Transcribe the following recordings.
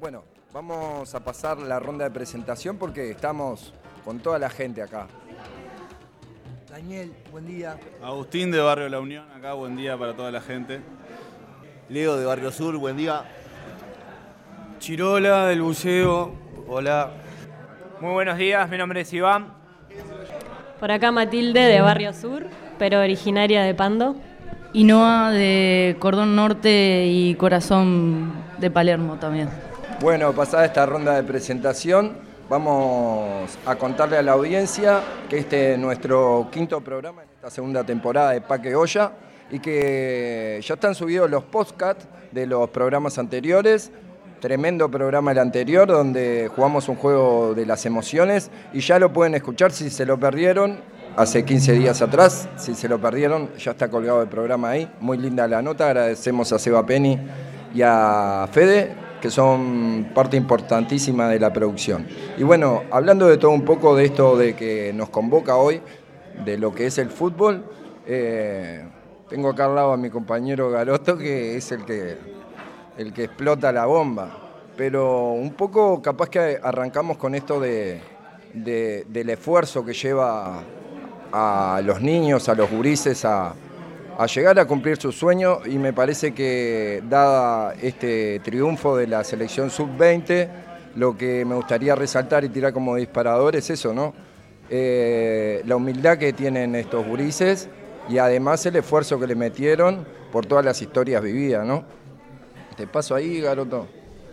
Bueno, vamos a pasar la ronda de presentación porque estamos con toda la gente acá. Daniel, buen día. Agustín de Barrio La Unión, acá buen día para toda la gente. Leo de Barrio Sur, buen día. Chirola del Buceo, hola. Muy buenos días, mi nombre es Iván. Por acá Matilde de Barrio Sur, pero originaria de Pando. Y Noa de Cordón Norte y Corazón de Palermo también. Bueno, pasada esta ronda de presentación, vamos a contarle a la audiencia que este es nuestro quinto programa en esta segunda temporada de Paque Olla y que ya están subidos los podcasts de los programas anteriores. Tremendo programa el anterior donde jugamos un juego de las emociones y ya lo pueden escuchar si se lo perdieron hace 15 días atrás. Si se lo perdieron, ya está colgado el programa ahí. Muy linda la nota. Agradecemos a Seba Penny y a Fede, que son parte importantísima de la producción. Y bueno, hablando de todo un poco de esto de que nos convoca hoy, de lo que es el fútbol, tengo acá al lado a mi compañero Garoto, que es el que explota la bomba. Pero un poco capaz que arrancamos con esto del esfuerzo que lleva a los niños, a los gurises, a llegar a cumplir sus sueños, y me parece que dada este triunfo de la selección sub-20, lo que me gustaría resaltar y tirar como disparador es eso, ¿no? La humildad que tienen estos gurises y además el esfuerzo que le metieron por todas las historias vividas, ¿no? Te paso ahí, Garoto.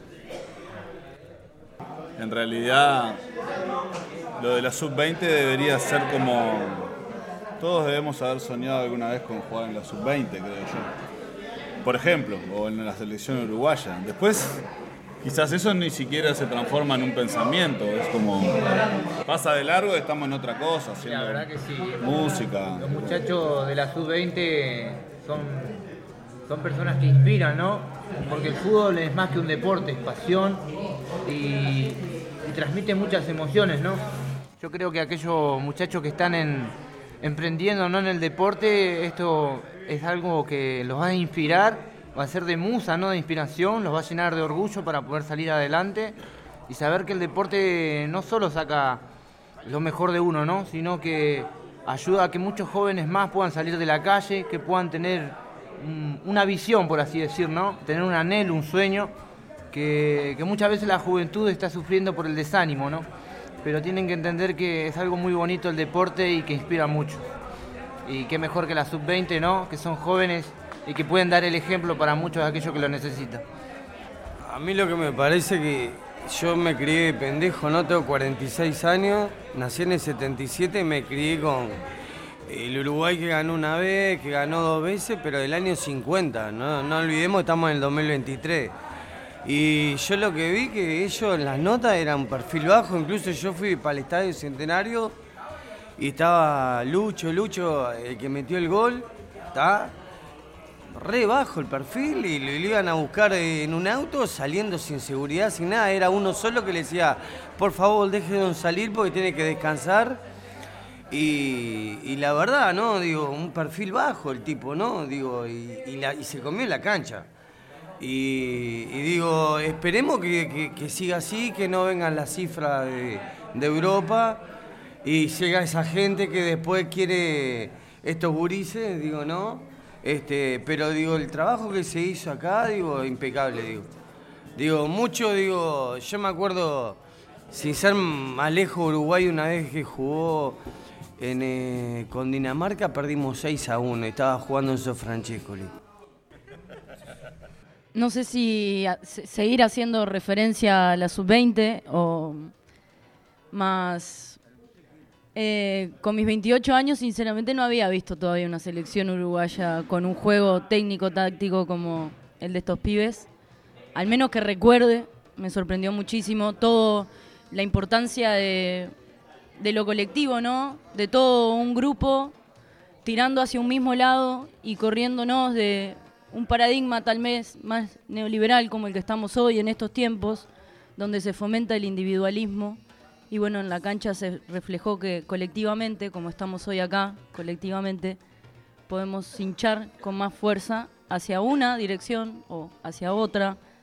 En realidad, lo de la sub-20 debería ser como... Todos debemos haber soñado alguna vez con jugar en la sub-20, creo yo. Por ejemplo, o en la selección uruguaya. Después, quizás eso ni siquiera se transforma en un pensamiento. Es como, pasa de largo y estamos en otra cosa, haciendo La verdad que sí. música. Los muchachos de la sub-20 son personas que inspiran, ¿no? Porque el fútbol es más que un deporte, es pasión y transmite muchas emociones, ¿no? Yo creo que aquellos muchachos que están emprendiendo, ¿no?, en el deporte, esto es algo que los va a inspirar, va a ser de musa, ¿no?, de inspiración, los va a llenar de orgullo para poder salir adelante y saber que el deporte no solo saca lo mejor de uno, ¿no?, sino que ayuda a que muchos jóvenes más puedan salir de la calle, que puedan tener una visión, por así decir, ¿no?, tener un anhelo, un sueño, que muchas veces la juventud está sufriendo por el desánimo, ¿no? Pero tienen que entender que es algo muy bonito el deporte y que inspira mucho. Y qué mejor que la sub-20, ¿no?, que son jóvenes y que pueden dar el ejemplo para muchos de aquellos que lo necesitan. A mí lo que me parece que yo me crié de pendejo, ¿no? Tengo 46 años, nací en el 77 y me crié con el Uruguay que ganó una vez, que ganó 2 veces, pero del año 50, no olvidemos que estamos en el 2023. Y yo lo que vi que ellos en las notas eran un perfil bajo, incluso yo fui para el Estadio Centenario y estaba Lucho, el que metió el gol, está re bajo el perfil y lo iban a buscar en un auto saliendo sin seguridad, sin nada. Era uno solo que le decía, por favor, déjenos salir porque tiene que descansar. Y la verdad, ¿no? Digo, un perfil bajo el tipo, ¿no? Digo, y se comió la cancha. Y digo, esperemos que siga así, que no vengan las cifras de Europa y llega esa gente que después quiere estos gurises, digo, ¿no? Pero digo, el trabajo que se hizo acá, digo, impecable, digo, mucho, digo, yo me acuerdo, sin ser más lejos, Uruguay una vez que jugó con Dinamarca, perdimos 6-1, estaba jugando en Sofrancescoli. No sé si seguir haciendo referencia a la sub-20 o más... con mis 28 años, sinceramente, no había visto todavía una selección uruguaya con un juego técnico-táctico como el de estos pibes. Al menos que recuerde, me sorprendió muchísimo todo la importancia de lo colectivo, ¿no? De todo un grupo tirando hacia un mismo lado y corriéndonos de un paradigma tal vez más neoliberal como el que estamos hoy en estos tiempos, donde se fomenta el individualismo. Y bueno, en la cancha se reflejó que colectivamente, como estamos hoy acá, colectivamente, podemos hinchar con más fuerza hacia una dirección o hacia otra,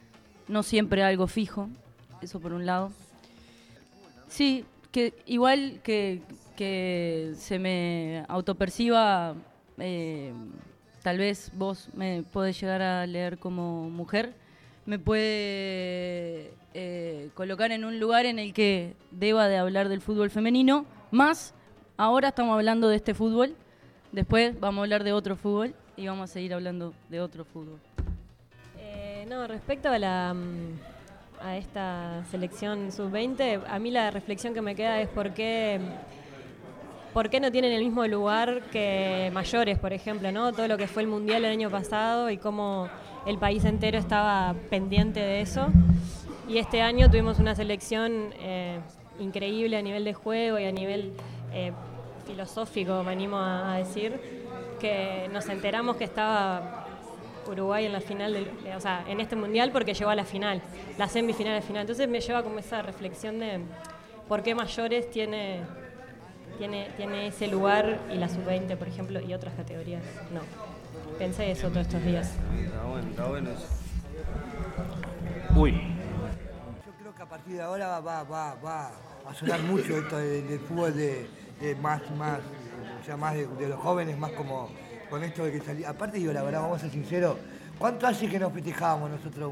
no siempre algo fijo, eso por un lado. Sí, que igual que se me autoperciba, tal vez vos me podés llegar a leer como mujer, me puede colocar en un lugar en el que deba de hablar del fútbol femenino, más ahora estamos hablando de este fútbol, después vamos a hablar de otro fútbol y vamos a seguir hablando de otro fútbol. No, respecto a esta selección sub-20, a mí la reflexión que me queda es por qué no tienen el mismo lugar que mayores, por ejemplo, ¿no? Todo lo que fue el Mundial el año pasado y cómo el país entero estaba pendiente de eso. Y este año tuvimos una selección increíble a nivel de juego y a nivel filosófico, me animo a decir, que nos enteramos que estaba Uruguay en la final, o sea, en este Mundial porque llegó a la final, la semifinal, la final. Entonces me lleva como esa reflexión de por qué mayores tiene ese lugar y la sub-20, por ejemplo, y otras categorías no. Pensé eso todos estos días. Está bueno eso. Uy. Yo creo que a partir de ahora va a sonar mucho esto del fútbol de más, o sea, más de los jóvenes, más como con esto de que salía. Aparte, digo, la verdad, vamos a ser sinceros, ¿cuánto hace que nos festejábamos nosotros?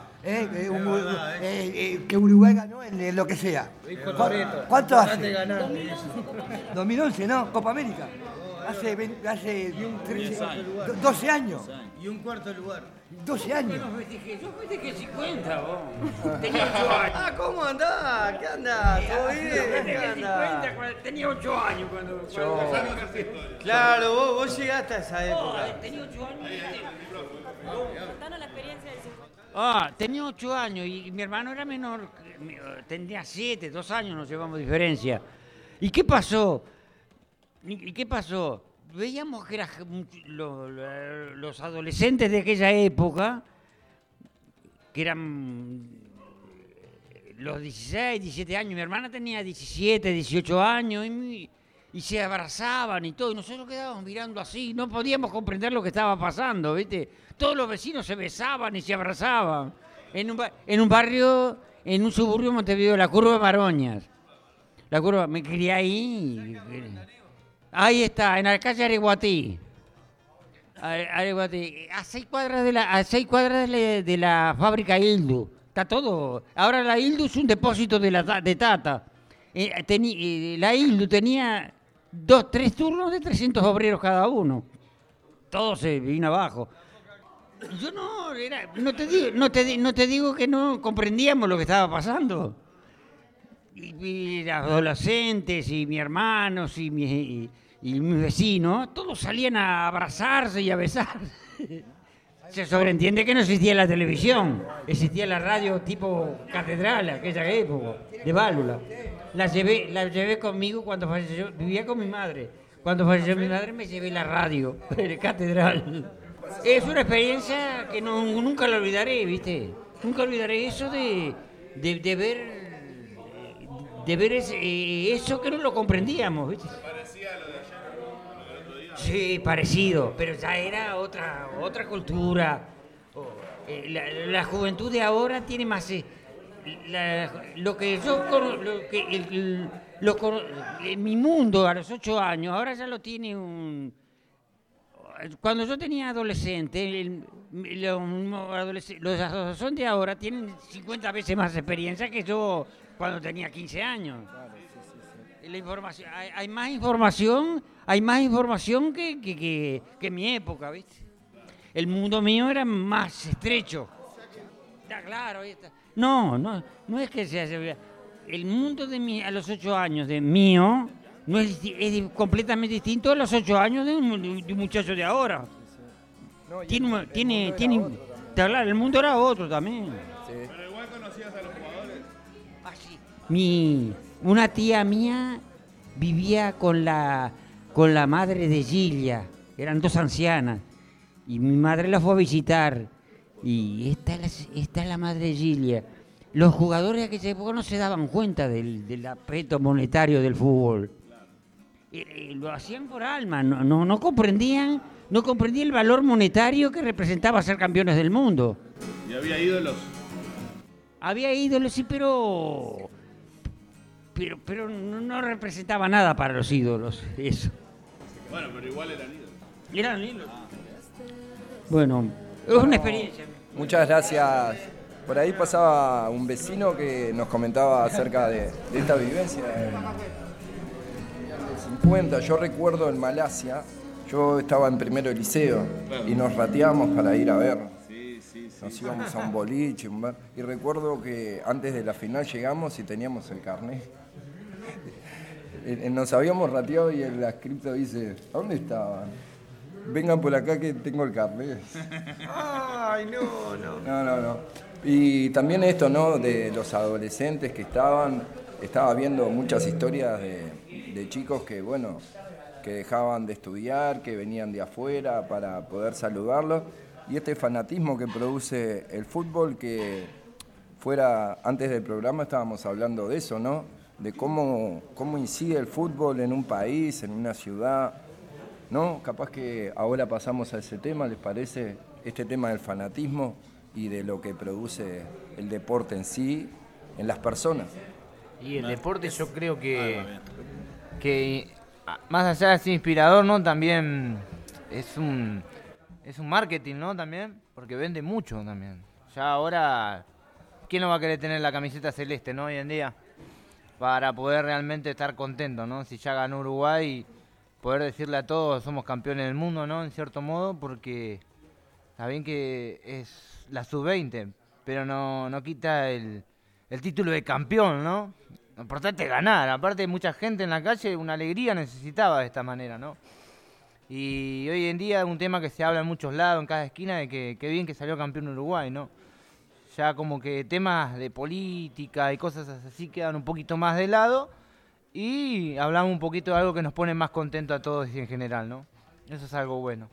Que Uruguay ganó en lo que sea. ¿Cuánto hace? 2011, ¿no? Copa América. Hace 12 años. Y un cuarto lugar. 12 años. Yo festejé 50, vos. Tenía 8 años. Ah, ¿cómo andás? ¿Qué andás? ¿Todo bien? Yo festejé 50 tenía 8 años cuando Claro, vos llegaste a esa época. Tenía 8 años. Contanos la experiencia del 50. Tenía 8 años y mi hermano era menor, tenía 7, 2 años nos llevamos diferencia. ¿Y qué pasó? Veíamos que los adolescentes de aquella época, que eran los 16, 17 años, mi hermana tenía 17, 18 años y se abrazaban y todo, y nosotros quedábamos mirando así, no podíamos comprender lo que estaba pasando, ¿viste? Todos los vecinos se besaban y se abrazaban. En un barrio, en un suburbio de Montevideo, la Curva de Maroñas. Me crié ahí. Ahí está, en la calle Areguatí. A 6 cuadras de la fábrica Ildu. Está todo. Ahora la Ildu es un depósito de Tata. La Ildu tenía 3 turnos de 300 obreros cada uno. Todo se vino abajo. Yo no te digo que no comprendíamos lo que estaba pasando. Y los adolescentes y mis hermanos y mis vecinos, todos salían a abrazarse y a besarse. Se sobreentiende que no existía la televisión, existía la radio tipo catedral, aquella época, de válvula. La llevé conmigo cuando falleció, vivía con mi madre. Cuando falleció mi madre me llevé la radio, de catedral. Es una experiencia que nunca la olvidaré, ¿viste? Nunca olvidaré eso de ver eso que no lo comprendíamos, ¿viste? ¿Parecía lo de allá? Sí, parecido, pero ya era otra cultura. La juventud de ahora tiene más... en mi mundo a los 8 años, ahora ya lo tiene Cuando yo tenía adolescente, los adolescentes de ahora tienen 50 veces más experiencia que yo cuando tenía 15 años. La información, hay más información que en mi época, ¿viste? El mundo mío era más estrecho. Está claro, ahí está. No es que sea... El mundo a los 8 años de mío no es completamente distinto a los 8 años de un muchacho de ahora. Está claro, el mundo era otro también. Sí. Pero igual conocías a los jugadores. Una tía mía vivía con la madre de Gilia, eran 2 ancianas, y mi madre la fue a visitar, y esta es la madre de Gilia. Los jugadores de aquella época no se daban cuenta del aspecto monetario del fútbol. Lo hacían por alma, no comprendían el valor monetario que representaba ser campeones del mundo. ¿Y había ídolos? había ídolos, sí, pero no representaba nada para los ídolos, eso. Bueno, pero igual eran ídolos. Eran ídolos. Bueno, es una experiencia. Muchas gracias. Por ahí pasaba un vecino que nos comentaba acerca de esta vivencia de 50. Yo recuerdo en Malasia, yo estaba en primero de liceo y nos rateábamos para ir a ver. Nos íbamos a un boliche, un bar. Y recuerdo que antes de la final llegamos y teníamos el carnet. Nos habíamos rateado y el adscripto dice, ¿a dónde estaban? Vengan por acá que tengo el carnet. Ay, no. No. Y también esto, ¿no? De los adolescentes que estaba viendo muchas historias de chicos que, bueno, que dejaban de estudiar, que venían de afuera para poder saludarlos. Y este fanatismo que produce el fútbol, que antes del programa estábamos hablando de eso, ¿no? De cómo incide el fútbol en un país, en una ciudad, ¿no? Capaz que ahora pasamos a ese tema, ¿les parece? Este tema del fanatismo y de lo que produce el deporte en sí, en las personas. Y el deporte yo creo que más allá de ser inspirador, ¿no? También es un marketing, ¿no? También, porque vende mucho también. Ya ahora, ¿quién no va a querer tener la camiseta celeste, ¿no? Hoy en día, para poder realmente estar contento, ¿no? Si ya ganó Uruguay, poder decirle a todos somos campeones del mundo, ¿no? En cierto modo, porque está bien que es la sub-20, pero no quita el título de campeón, ¿no? Lo importante es ganar. Aparte, mucha gente en la calle, una alegría necesitaba de esta manera, ¿no? Y hoy en día es un tema que se habla en muchos lados, en cada esquina, de que bien que salió campeón Uruguay, ¿no? Ya como que temas de política y cosas así quedan un poquito más de lado y hablamos un poquito de algo que nos pone más contentos a todos en general, ¿no? Eso es algo bueno.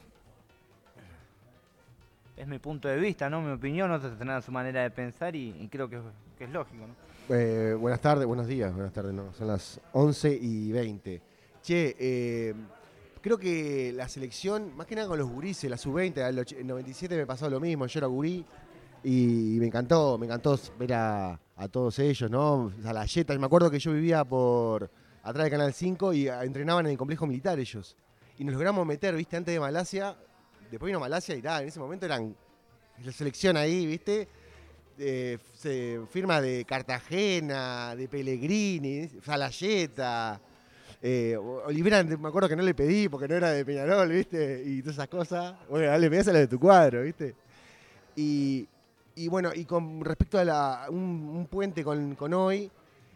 Es mi punto de vista, ¿no? Mi opinión, otros tendrán su manera de pensar y creo que es lógico, ¿no? Buenas tardes, buenos días, no, son las 11:20. Che, creo que la selección, más que nada con los gurises, la sub-20, el 97 me pasó lo mismo, yo era gurí y me encantó ver a todos ellos, ¿no? A la Yeta, me acuerdo que yo vivía por atrás del Canal 5 y entrenaban en el complejo militar ellos. Y nos logramos meter, ¿viste? Antes de Malasia, después vino Malasia y en ese momento eran la selección ahí, ¿viste? Firma de Cartagena, de Pellegrini, Salayeta. Olivera, me acuerdo que no le pedí porque no era de Peñarol, ¿viste? Y todas esas cosas. Bueno, le pedías a la de tu cuadro, ¿viste? Y bueno, y con respecto a un puente con hoy,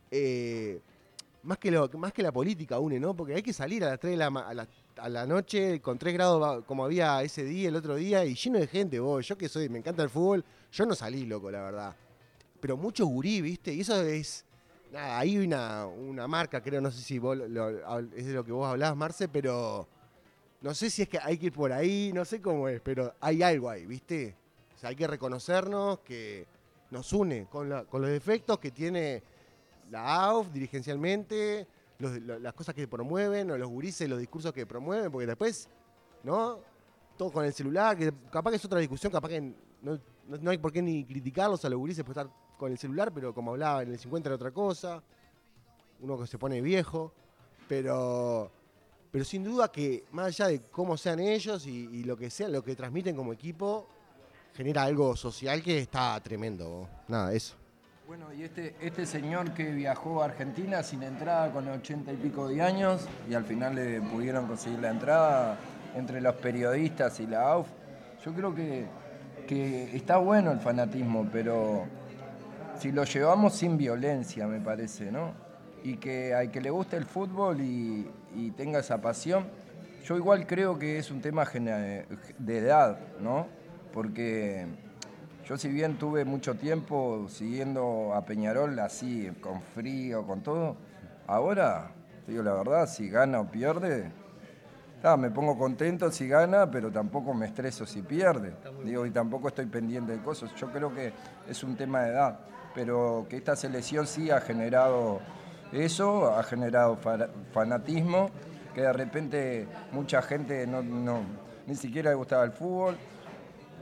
más que la política une, ¿no? Porque hay que salir a las 3 a la noche con 3 grados como había ese día, el otro día, y lleno de gente, vos. Yo que me encanta el fútbol, yo no salí, loco, la verdad. Pero mucho gurí, ¿viste? Y eso es... Nada, hay una marca, creo, no sé si vos es de lo que vos hablás, Marce, pero no sé si es que hay que ir por ahí, no sé cómo es, pero hay algo ahí, ¿viste? O sea, hay que reconocernos que nos une con los defectos que tiene la AUF dirigencialmente, las cosas que promueven, o los gurises, los discursos que promueven, porque después, ¿no? Todo con el celular, que capaz que es otra discusión, capaz que no hay por qué ni criticarlos a los gurises por estar con el celular, pero como hablaba en el 50 era otra cosa, uno que se pone viejo, pero sin duda que más allá de cómo sean ellos y lo que sean, lo que transmiten como equipo, genera algo social que está tremendo. Nada, eso. Bueno, y este señor que viajó a Argentina sin entrada con 80 y pico de años y al final le pudieron conseguir la entrada entre los periodistas y la AUF, yo creo que está bueno el fanatismo, pero si lo llevamos sin violencia, me parece, ¿no? Y que al que le guste el fútbol y tenga esa pasión, yo igual creo que es un tema de edad, ¿no? Porque yo, si bien tuve mucho tiempo siguiendo a Peñarol así, con frío, con todo, ahora, te digo la verdad, si gana o pierde, me pongo contento si gana, pero tampoco me estreso si pierde. Digo, y tampoco estoy pendiente de cosas. Yo creo que es un tema de edad, pero que esta selección sí ha generado eso, ha generado fanatismo, que de repente mucha gente ni siquiera le gustaba el fútbol.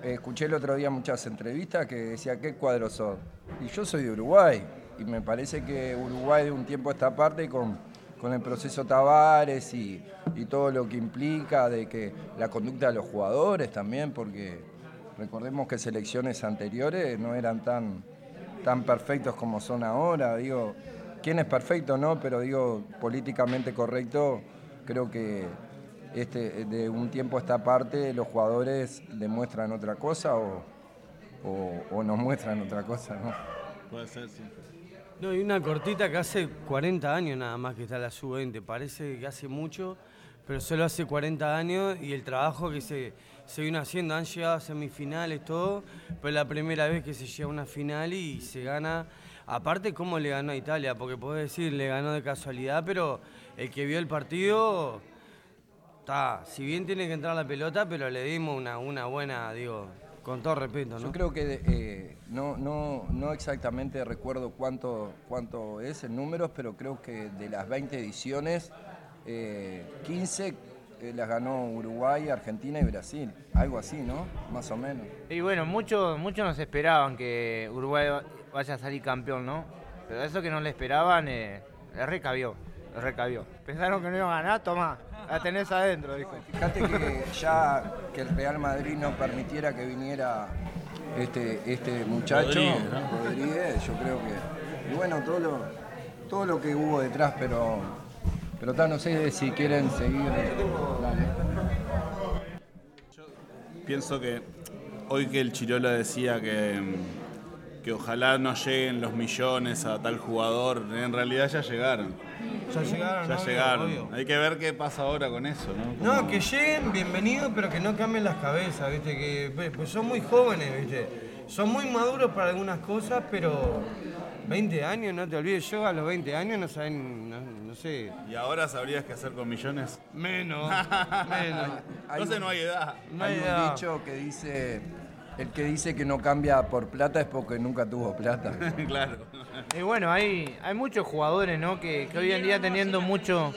escuché el otro día muchas entrevistas que decía, ¿qué cuadro sos? Y yo soy de Uruguay, y me parece que Uruguay de un tiempo a esta parte con el proceso Tavares y todo lo que implica de que la conducta de los jugadores también, porque recordemos que selecciones anteriores no eran tan perfectos como son ahora. Digo, ¿quién es perfecto? No, pero digo, políticamente correcto, creo que de un tiempo a esta parte los jugadores demuestran otra cosa o nos muestran otra cosa, ¿no? Puede ser, sí. No, hay una cortita que hace 40 años nada más que está la sub-20. Parece que hace mucho, pero solo hace 40 años y el trabajo que se vino haciendo, han llegado a semifinales, todo, pero es la primera vez que se llega a una final y se gana. Aparte, ¿cómo le ganó a Italia? Porque podés decir, le ganó de casualidad, pero el que vio el partido, si bien tiene que entrar la pelota, pero le dimos una buena, digo, con todo respeto, ¿no? Yo creo que no exactamente recuerdo cuánto es en números, pero creo que de las 20 ediciones, 15 las ganó Uruguay, Argentina y Brasil. Algo así, ¿no? Más o menos. Y bueno, muchos nos esperaban que Uruguay vaya a salir campeón, ¿no? Pero eso que no le esperaban, le recabió. Pensaron que no iba a ganar, tomá, la tenés adentro, dijo. Fíjate que ya que el Real Madrid no permitiera que viniera este muchacho, Rodríguez, yo creo que... Y bueno, todo lo que hubo detrás, pero no sé si quieren seguir. Dale. Yo pienso que hoy que el Chirola decía que ojalá no lleguen los millones a tal jugador, en realidad ya llegaron. Ya llegaron. Obvio. Hay que ver qué pasa ahora con eso, ¿no? No, que lleguen, bienvenidos, pero que no cambien las cabezas, ¿viste? Que pues son muy jóvenes, ¿viste? Son muy maduros para algunas cosas, pero 20 años, no te olvides, yo a los 20 años no saben, no sé. ¿Y ahora sabrías qué hacer con millones? Menos. Entonces no hay edad. Hay un dicho que dice... El que dice que no cambia por plata es porque nunca tuvo plata. Claro. Y bueno, hay muchos jugadores, ¿no? Que hoy en día teniendo mucho...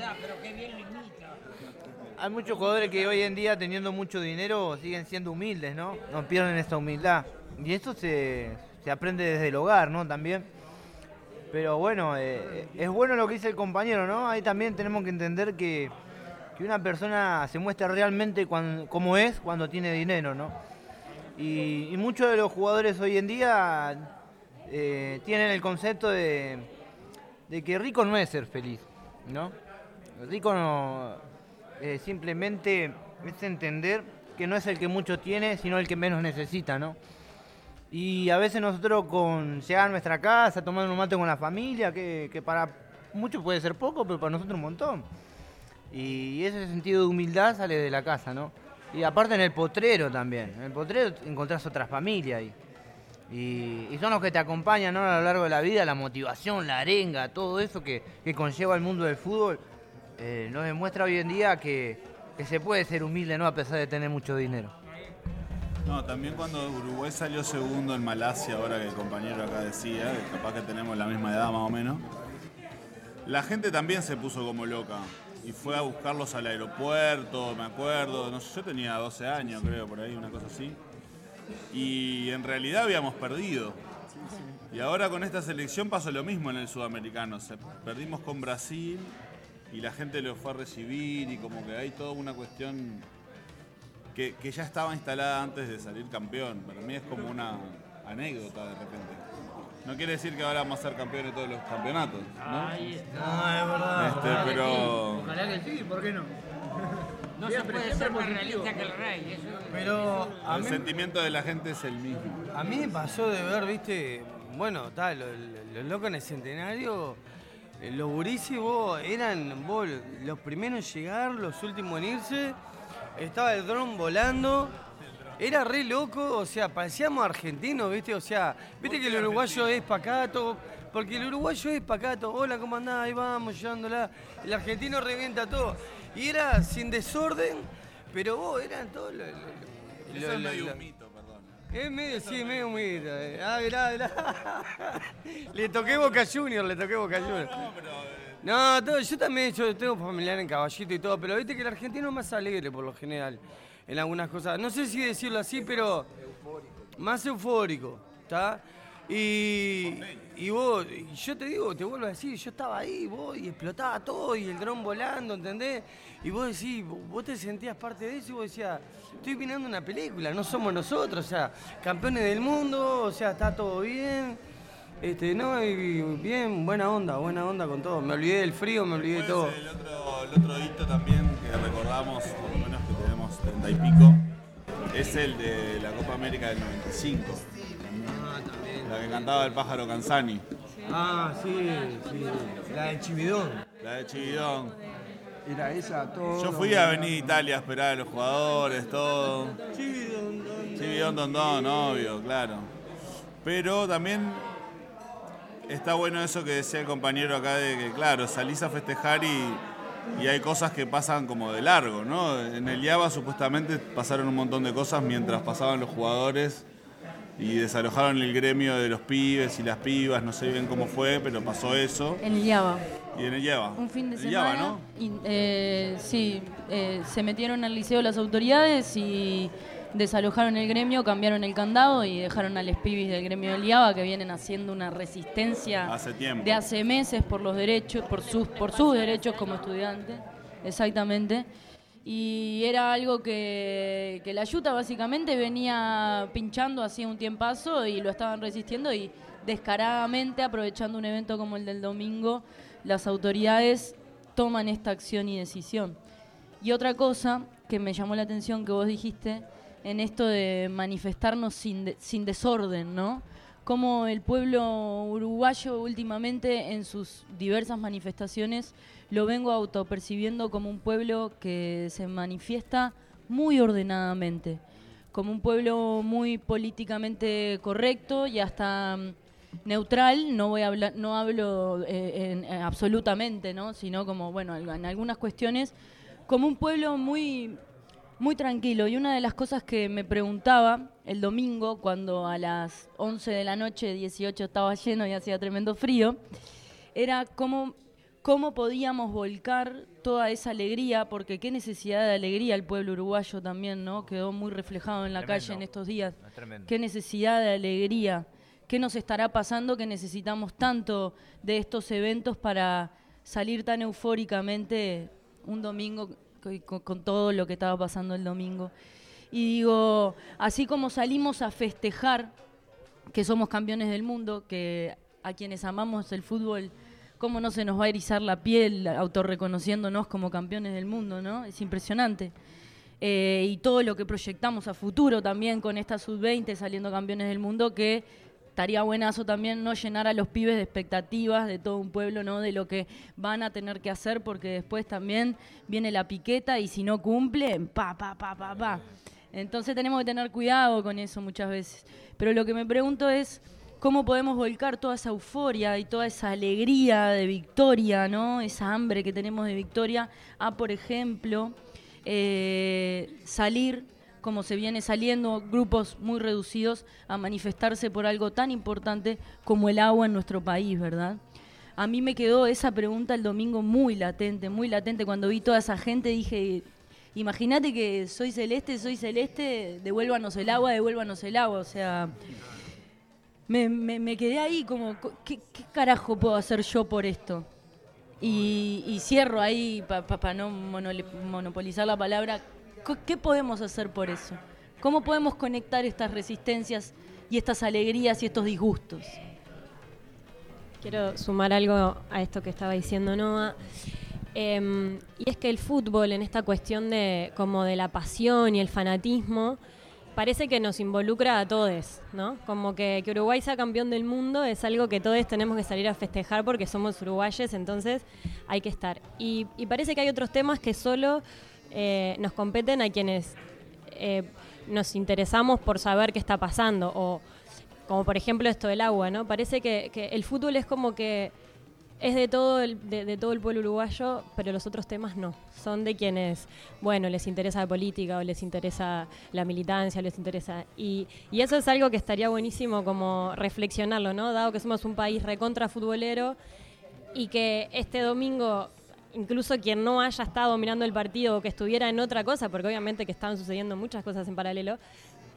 Hay muchos jugadores que hoy en día teniendo mucho dinero siguen siendo humildes, ¿no? No pierden esa humildad. Y eso se aprende desde el hogar, ¿no? También. Pero bueno, es bueno lo que dice el compañero, ¿no? Ahí también tenemos que entender que una persona se muestra realmente como es cuando tiene dinero, ¿no? Y muchos de los jugadores hoy en día tienen el concepto de que rico no es ser feliz, ¿no? Rico no, simplemente es entender que no es el que mucho tiene, sino el que menos necesita, ¿no? Y a veces nosotros con llegar a nuestra casa, tomar un mate con la familia, que para muchos puede ser poco, pero para nosotros un montón. Y ese sentido de humildad sale de la casa, ¿no? Y aparte en el potrero también. En el potrero encontrás otra familia ahí. Y son los que te acompañan, ¿no? A lo largo de la vida, la motivación, la arenga, todo eso que conlleva el mundo del fútbol. Nos demuestra hoy en día que se puede ser humilde, ¿no? A pesar de tener mucho dinero. No, también cuando Uruguay salió segundo en Malasia, ahora que el compañero acá decía, que capaz que tenemos la misma edad más o menos, la gente también se puso como loca. Y fue a buscarlos al aeropuerto, me acuerdo, no sé, yo tenía 12 años creo, por ahí, una cosa así. Y en realidad habíamos perdido. Y ahora con esta selección pasó lo mismo en el sudamericano. Perdimos con Brasil y la gente lo fue a recibir y como que hay toda una cuestión que ya estaba instalada antes de salir campeón. Para mí es como una anécdota de repente. No quiere decir que ahora vamos a ser campeones de todos los campeonatos, ¿no? No, es verdad. Pero... Ojalá que sí, ¿por qué no? No se puede ser más realista que el rey. Pero el sentimiento de la gente es el mismo. A mí me pasó de ver, viste, bueno, los locos en el centenario, los gurises, eran los primeros en llegar, los últimos en irse, estaba el dron volando. Era re loco, o sea, parecíamos argentinos, ¿viste? O sea, viste que el uruguayo es pacato, porque el uruguayo es pacato, hola, ¿cómo andás? Ahí vamos, llevándola. El argentino revienta todo. Y era sin desorden, pero eran todos... Eso es medio un mito, perdón. Es medio, sí, medio un mito. Mirá. Le toqué Boca Junior. No, yo también, yo tengo familiar en Caballito y todo, pero viste que el argentino es más alegre por lo general. En algunas cosas, no sé si decirlo así, pero más eufórico, ¿está? Y vos, yo te digo, te vuelvo a decir, yo estaba ahí, vos, y explotaba todo, y el dron volando, ¿entendés? Y vos decís, vos te sentías parte de eso, y vos decías, estoy mirando una película, no somos nosotros, o sea, campeones del mundo, o sea, está todo bien, no, y bien, buena onda con todo. Me olvidé del frío, me olvidé de todo. El otro hito también que recordamos, por lo menos que tenemos 30 y pico, es el de la Copa América del 95. La que cantaba el pájaro Canzani. Ah, sí, la de Chividón. La de Chividón. Era esa, todo. Yo fui a Avenida Italia a esperar a los jugadores, todo. Chividón, Dondón, obvio, claro. Pero también está bueno eso que decía el compañero acá de que, claro, salís a festejar y hay cosas que pasan como de largo, ¿no? En el IABA supuestamente pasaron un montón de cosas mientras pasaban los jugadores y desalojaron el gremio de los pibes y las pibas, no sé bien cómo fue, pero pasó eso. En el IABA. Y en el IABA. Un fin de el semana. IABA, ¿no? Sí, se metieron al liceo las autoridades y desalojaron el gremio, cambiaron el candado y dejaron a los pibis del gremio del IABA, que vienen haciendo una resistencia hace tiempo. De hace meses por los derechos, por sus derechos como estudiantes, exactamente. Y era algo que la Yuta básicamente venía pinchando hacía un tiempazo y lo estaban resistiendo, y descaradamente, aprovechando un evento como el del domingo, las autoridades toman esta acción y decisión. Y otra cosa que me llamó la atención que vos dijiste, en esto de manifestarnos sin desorden, ¿no? Como el pueblo uruguayo últimamente en sus diversas manifestaciones lo vengo autopercibiendo como un pueblo que se manifiesta muy ordenadamente, como un pueblo muy políticamente correcto y hasta neutral. No hablo absolutamente, ¿no? Sino como, bueno, en algunas cuestiones, como un pueblo muy tranquilo. Y una de las cosas que me preguntaba el domingo, cuando a las 11 de la noche, 18 estaba lleno y hacía tremendo frío, era cómo podíamos volcar toda esa alegría, porque qué necesidad de alegría el pueblo uruguayo también, ¿no? Quedó muy reflejado en la calle en estos días. Qué necesidad de alegría. ¿Qué nos estará pasando que necesitamos tanto de estos eventos para salir tan eufóricamente un domingo con todo lo que estaba pasando el domingo? Y digo, así como salimos a festejar que somos campeones del mundo, que a quienes amamos el fútbol, cómo no se nos va a erizar la piel autorreconociéndonos como campeones del mundo, ¿no? Es impresionante. Y todo lo que proyectamos a futuro también con esta sub-20 saliendo campeones del mundo, que estaría buenazo también no llenar a los pibes de expectativas de todo un pueblo, ¿no? De lo que van a tener que hacer, porque después también viene la piqueta y si no cumplen, pa. Entonces tenemos que tener cuidado con eso muchas veces. Pero lo que me pregunto es cómo podemos volcar toda esa euforia y toda esa alegría de victoria, ¿no? Esa hambre que tenemos de victoria a, por ejemplo, salir, como se viene saliendo, grupos muy reducidos, a manifestarse por algo tan importante como el agua en nuestro país, ¿verdad? A mí me quedó esa pregunta el domingo muy latente. Cuando vi toda esa gente dije, imagínate que soy celeste, devuélvanos el agua, o sea, me quedé ahí como, ¿qué carajo puedo hacer yo por esto? Y cierro ahí, para no monopolizar la palabra, ¿qué podemos hacer por eso? ¿Cómo podemos conectar estas resistencias y estas alegrías y estos disgustos? Quiero sumar algo a esto que estaba diciendo Noa. Y es que el fútbol, en esta cuestión de la pasión y el fanatismo, parece que nos involucra a todos, ¿no? Como que Uruguay sea campeón del mundo es algo que todos tenemos que salir a festejar porque somos uruguayes, entonces hay que estar. Y parece que hay otros temas que solo nos competen a quienes nos interesamos por saber qué está pasando, o como por ejemplo esto del agua, ¿no? Parece que el fútbol es como que es de todo el pueblo uruguayo, pero los otros temas no. Son de quienes, bueno, les interesa la política, o les interesa la militancia, les interesa. Y eso es algo que estaría buenísimo como reflexionarlo, ¿no? Dado que somos un país recontra futbolero y que este domingo, incluso quien no haya estado mirando el partido o que estuviera en otra cosa, porque obviamente que estaban sucediendo muchas cosas en paralelo,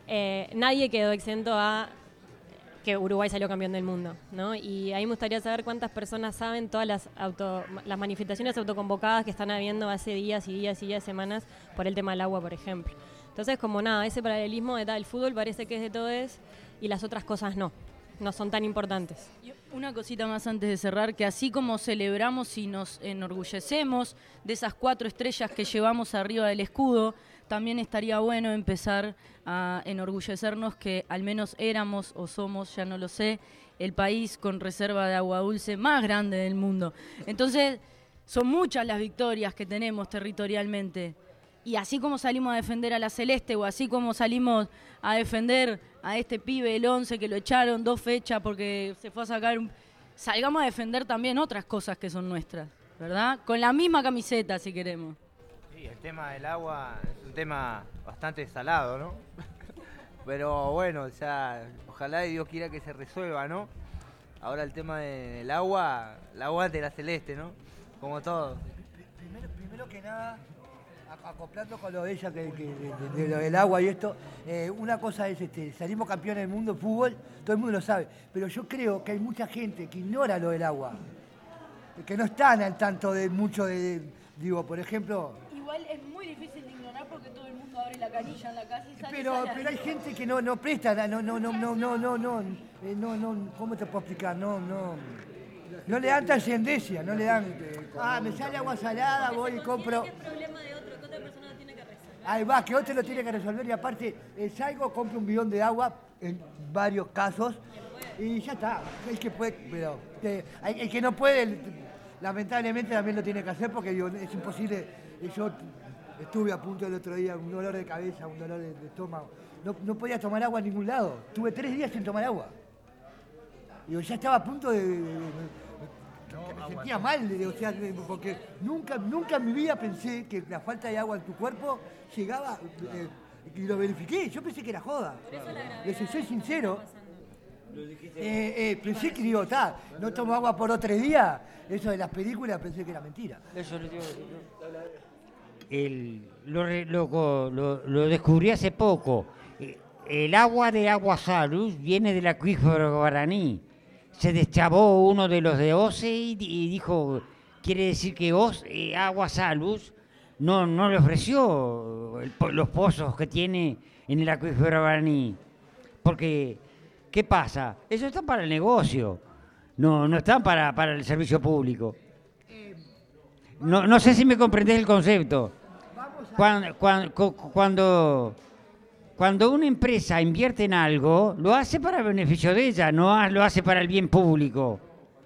nadie quedó exento a que Uruguay salió campeón del mundo, ¿no? Y ahí me gustaría saber cuántas personas saben todas las manifestaciones autoconvocadas que están habiendo hace días y días y días, semanas, por el tema del agua, por ejemplo. Entonces, como nada, ese paralelismo de el fútbol parece que es de todos y las otras cosas no son tan importantes. Una cosita más antes de cerrar, que así como celebramos y nos enorgullecemos de esas 4 estrellas que llevamos arriba del escudo, también estaría bueno empezar a enorgullecernos que al menos éramos o somos, ya no lo sé, el país con reserva de agua dulce más grande del mundo. Entonces, son muchas las victorias que tenemos territorialmente. Y así como salimos a defender a la Celeste o así como salimos a defender a este pibe, el 11, que lo echaron 2 fechas porque se fue a sacar salgamos a defender también otras cosas que son nuestras, ¿verdad? Con la misma camiseta, si queremos. Sí, el tema del agua es un tema bastante salado, ¿no? Pero bueno, o sea, ojalá y Dios quiera que se resuelva, ¿no? Ahora el tema del agua, la agua de la Celeste, ¿no? Como todo. Primero que nada, acoplando con lo de ella, de lo del agua y esto, una cosa es, salimos campeones del mundo de fútbol, todo el mundo lo sabe, pero yo creo que hay mucha gente que ignora lo del agua, que no están al tanto de mucho digo, por ejemplo... Igual es muy difícil de ignorar porque todo el mundo abre la canilla en la casa y sale. Pero hay gente que no presta, ¿cómo te puedo explicar? No le dan trascendencia, no le dan... me sale agua salada, voy y compro... Es problema de otro, que otra persona lo tiene que resolver. Ahí va, que otro lo tiene que resolver y aparte salgo, compro un bidón de agua, en varios casos, y ya está. El que puede, pero el que no puede, lamentablemente también lo tiene que hacer porque digo, es imposible. Yo estuve a punto el otro día, un dolor de cabeza, un dolor de estómago. No podía tomar agua en ningún lado. Tuve 3 días sin tomar agua. Digo, ya estaba a punto de me sentía mal, o sea, porque nunca en mi vida pensé que la falta de agua en tu cuerpo llegaba, y lo verifiqué, yo pensé que era joda. Soy sincero. Pensé que digo, no tomo agua por 2 o 3 días, eso de las películas pensé que era mentira. Eso lo digo. Lo descubrí hace poco. El agua de Agua Salus viene del acuífero Guaraní. Se deschavó uno de los de OCE y dijo, quiere decir que Agua Salus no le ofreció los pozos que tiene en el acuífero Guaraní. Porque, ¿qué pasa? Eso está para el negocio, no está para el servicio público. No sé si me comprendés el concepto. Cuando una empresa invierte en algo, lo hace para el beneficio de ella, no lo hace para el bien público.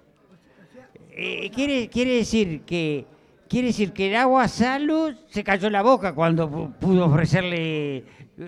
Quiere decir que el Agua Salud se cayó la boca cuando pudo ofrecerle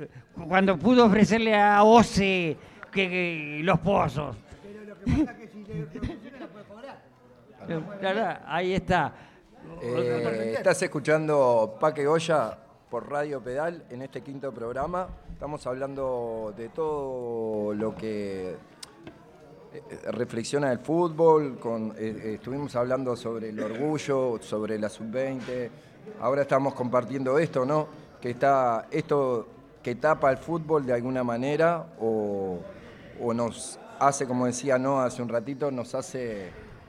a OCE los pozos. Pero lo que pasa es que si le funciona la puede cobrar. Claro, ahí está. Estás escuchando Paque Goya por Radio Pedal en este 5º programa. Estamos hablando de todo lo que reflexiona el fútbol. Estuvimos hablando sobre el orgullo, sobre la sub-20. Ahora estamos compartiendo esto, ¿no? Esto que tapa el fútbol de alguna manera o nos hace, como decía No hace un ratito, nos hace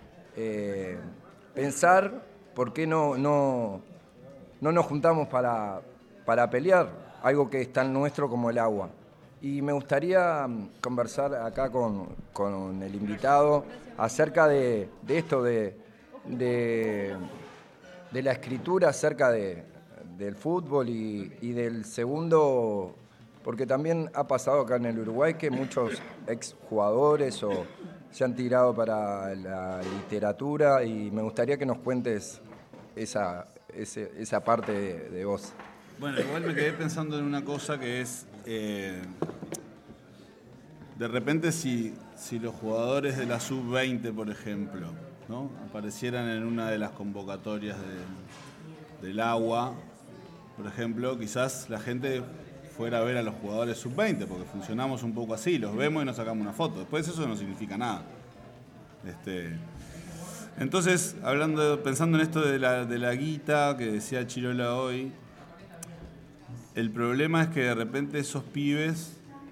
pensar por qué no nos juntamos para pelear algo que es tan nuestro como el agua. Y me gustaría conversar acá con el invitado acerca de esto, de la escritura acerca del fútbol y del segundo, porque también ha pasado acá en el Uruguay que muchos exjugadores se han tirado para la literatura y me gustaría que nos cuentes esa parte de vos. Bueno, igual me quedé pensando en una cosa que es, de repente si los jugadores de la sub-20, por ejemplo, ¿no? aparecieran en una de las convocatorias del agua, por ejemplo, quizás la gente fuera a ver a los jugadores sub-20, porque funcionamos un poco así, los vemos y nos sacamos una foto. Después eso no significa nada. Entonces, pensando en esto de la guita que decía Chirola hoy, el problema es que de repente esos pibes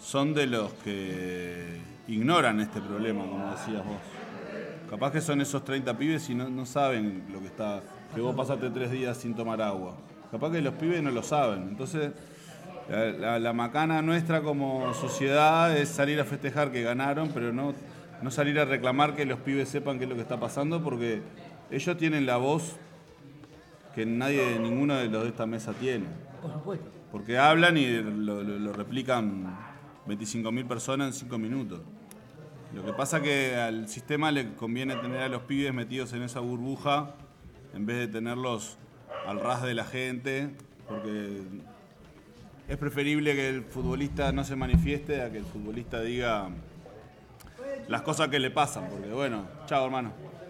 son de los que ignoran este problema, como decías vos. Capaz que son esos 30 pibes y no saben lo que está, que vos pasaste 3 días sin tomar agua. Capaz que los pibes no lo saben. Entonces, la macana nuestra como sociedad es salir a festejar que ganaron, pero no salir a reclamar que los pibes sepan qué es lo que está pasando, porque ellos tienen la voz que ninguno de los de esta mesa tiene. Por supuesto. Porque hablan y lo replican 25.000 personas en 5 minutos. Lo que pasa es que al sistema le conviene tener a los pibes metidos en esa burbuja en vez de tenerlos al ras de la gente, porque es preferible que el futbolista no se manifieste a que el futbolista diga las cosas que le pasan, porque bueno, chao hermano.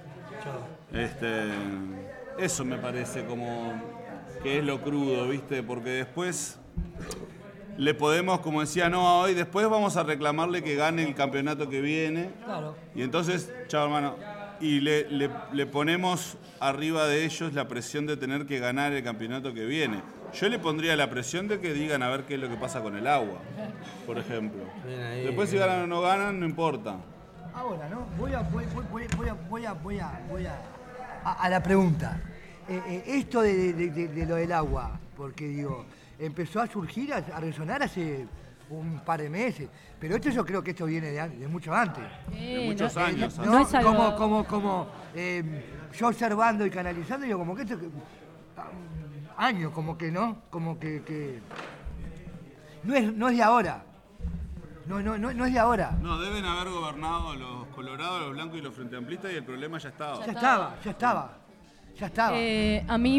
Eso me parece como que es lo crudo, ¿viste? Porque después le podemos, como decía Noa hoy, después vamos a reclamarle que gane el campeonato que viene. Claro. Y entonces, chao hermano, y le ponemos arriba de ellos la presión de tener que ganar el campeonato que viene. Yo le pondría la presión de que digan a ver qué es lo que pasa con el agua, por ejemplo. Después si ganan o no ganan, no importa. Ahora, ¿no? Voy a la pregunta. Esto de lo del agua, porque digo, empezó a surgir, a resonar hace un par de meses, pero esto yo creo que esto viene de mucho antes. De muchos años. No es algo... como yo observando y canalizando, digo, como que esto... años, como que no, como que no es de ahora. No es de ahora. No, deben haber gobernado los colorados, los blancos y los frente amplistas y el problema ya estaba. Ya estaba. A mí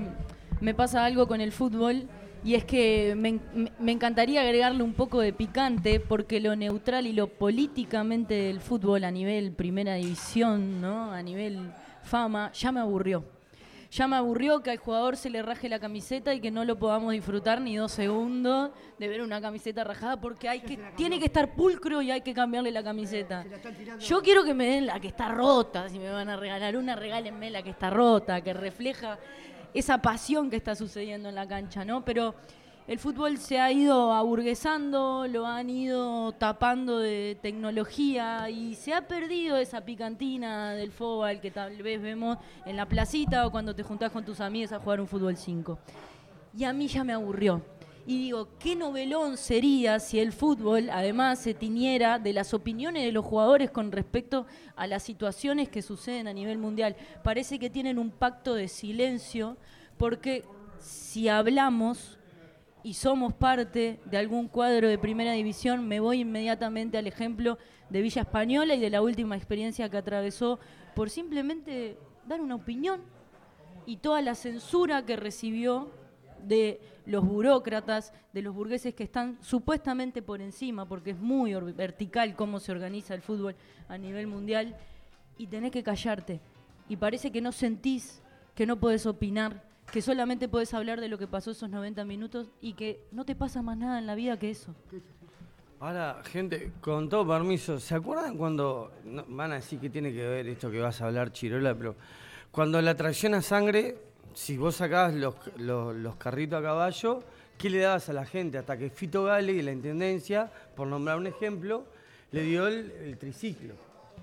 me pasa algo con el fútbol y es que me encantaría agregarle un poco de picante porque lo neutral y lo políticamente del fútbol a nivel primera división, ¿no? A nivel fama, ya me aburrió. Ya me aburrió que al jugador se le raje la camiseta y que no lo podamos disfrutar ni 2 segundos de ver una camiseta rajada porque tiene que estar pulcro y hay que cambiarle la camiseta. Yo quiero que me den la que está rota, si me van a regalar una, regálenme la que está rota, que refleja esa pasión que está sucediendo en la cancha, ¿no? Pero el fútbol se ha ido aburguesando, lo han ido tapando de tecnología y se ha perdido esa picantina del fútbol que tal vez vemos en la placita o cuando te juntás con tus amigos a jugar un fútbol 5. Y a mí ya me aburrió. Y digo, qué novelón sería si el fútbol además se tiñera de las opiniones de los jugadores con respecto a las situaciones que suceden a nivel mundial. Parece que tienen un pacto de silencio porque si hablamos y somos parte de algún cuadro de primera división, me voy inmediatamente al ejemplo de Villa Española y de la última experiencia que atravesó por simplemente dar una opinión y toda la censura que recibió de los burócratas, de los burgueses que están supuestamente por encima, porque es muy vertical cómo se organiza el fútbol a nivel mundial, y tenés que callarte. Y parece que no sentís, que no podés opinar, que solamente podés hablar de lo que pasó esos 90 minutos y que no te pasa más nada en la vida que eso. Ahora, gente, con todo permiso, ¿se acuerdan cuando, van a decir que tiene que ver esto que vas a hablar, Chirola, pero cuando la tracción a sangre, si vos sacabas los carritos a caballo, ¿qué le dabas a la gente? Hasta que Fito Gale y la Intendencia, por nombrar un ejemplo, le dio el triciclo.